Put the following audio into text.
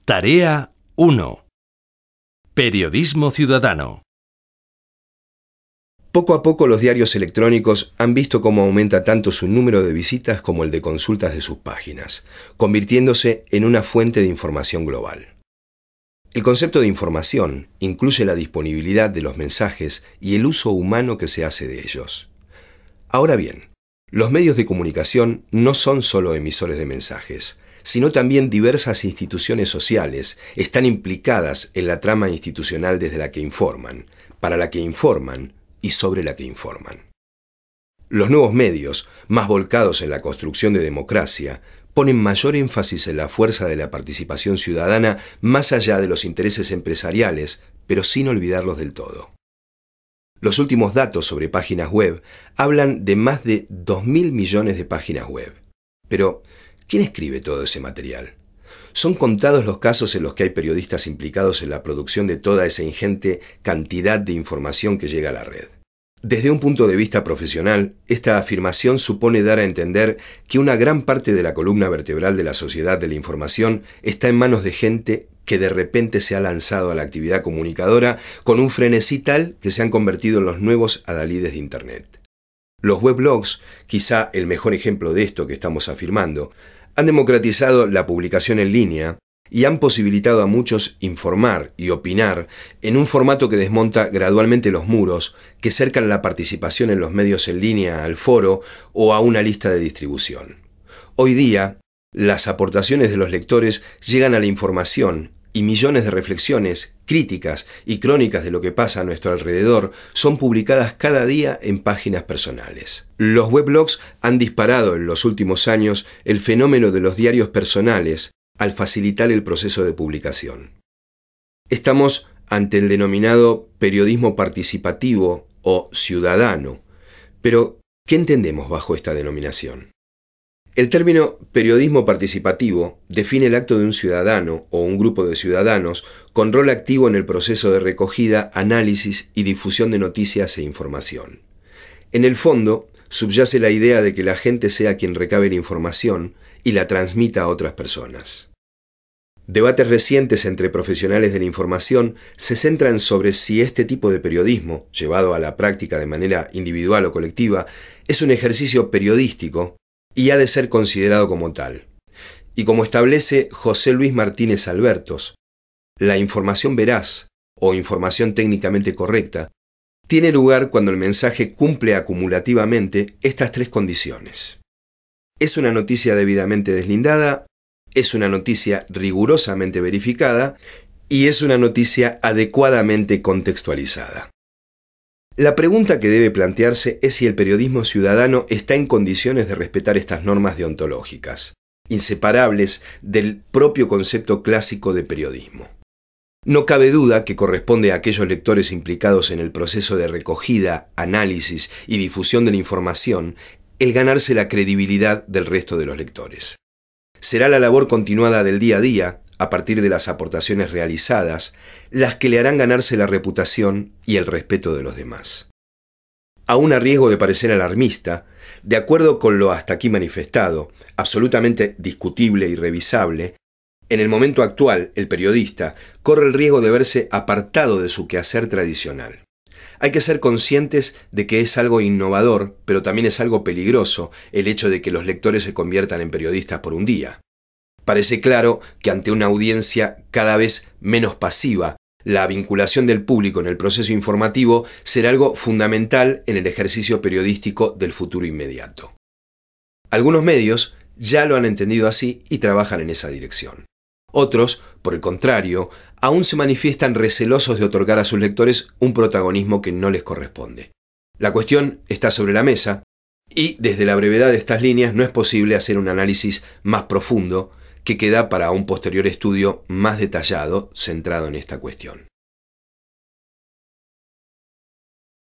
Tarea 1. Periodismo ciudadano. Poco a poco los diarios electrónicos han visto cómo aumenta tanto su número de visitas como el de consultas de sus páginas, convirtiéndose en una fuente de información global. El concepto de información incluye la disponibilidad de los mensajes y el uso humano que se hace de ellos. Ahora bien, los medios de comunicación no son solo emisores de mensajes, sino también diversas instituciones sociales están implicadas en la trama institucional desde la que informan, para la que informan y sobre la que informan. Los nuevos medios, más volcados en la construcción de democracia, ponen mayor énfasis en la fuerza de la participación ciudadana más allá de los intereses empresariales, pero sin olvidarlos del todo. Los últimos datos sobre páginas web hablan de más de 2.000 millones de páginas web. Pero, ¿quién escribe todo ese material? Son contados los casos en los que hay periodistas implicados en la producción de toda esa ingente cantidad de información que llega a la red. Desde un punto de vista profesional, esta afirmación supone dar a entender que una gran parte de la columna vertebral de la sociedad de la información está en manos de gente que de repente se ha lanzado a la actividad comunicadora con un frenesí tal que se han convertido en los nuevos adalides de Internet. Los weblogs, quizá el mejor ejemplo de esto que estamos afirmando, han democratizado la publicación en línea y han posibilitado a muchos informar y opinar en un formato que desmonta gradualmente los muros que cercan la participación en los medios en línea al foro o a una lista de distribución. Hoy día, las aportaciones de los lectores llegan a la información y millones de reflexiones, críticas y crónicas de lo que pasa a nuestro alrededor son publicadas cada día en páginas personales. Los weblogs han disparado en los últimos años el fenómeno de los diarios personales al facilitar el proceso de publicación. Estamos ante el denominado periodismo participativo o ciudadano. Pero, ¿qué entendemos bajo esta denominación? El término periodismo participativo define el acto de un ciudadano o un grupo de ciudadanos con rol activo en el proceso de recogida, análisis y difusión de noticias e información. En el fondo, subyace la idea de que la gente sea quien recabe la información y la transmita a otras personas. Debates recientes entre profesionales de la información se centran sobre si este tipo de periodismo, llevado a la práctica de manera individual o colectiva, es un ejercicio periodístico y ha de ser considerado como tal. Y como establece José Luis Martínez Albertos, la información veraz o información técnicamente correcta tiene lugar cuando el mensaje cumple acumulativamente estas tres condiciones. Es una noticia debidamente deslindada, es una noticia rigurosamente verificada y es una noticia adecuadamente contextualizada. La pregunta que debe plantearse es si el periodismo ciudadano está en condiciones de respetar estas normas deontológicas, inseparables del propio concepto clásico de periodismo. No cabe duda que corresponde a aquellos lectores implicados en el proceso de recogida, análisis y difusión de la información el ganarse la credibilidad del resto de los lectores. Será la labor continuada del día a día, a partir de las aportaciones realizadas, las que le harán ganarse la reputación y el respeto de los demás. Aún a riesgo de parecer alarmista, de acuerdo con lo hasta aquí manifestado, absolutamente discutible y revisable, en el momento actual el periodista corre el riesgo de verse apartado de su quehacer tradicional. Hay que ser conscientes de que es algo innovador, pero también es algo peligroso el hecho de que los lectores se conviertan en periodistas por un día. Parece claro que ante una audiencia cada vez menos pasiva, la vinculación del público en el proceso informativo será algo fundamental en el ejercicio periodístico del futuro inmediato. Algunos medios ya lo han entendido así y trabajan en esa dirección. Otros, por el contrario, aún se manifiestan recelosos de otorgar a sus lectores un protagonismo que no les corresponde. La cuestión está sobre la mesa y, desde la brevedad de estas líneas, no es posible hacer un análisis más profundo que queda para un posterior estudio más detallado centrado en esta cuestión.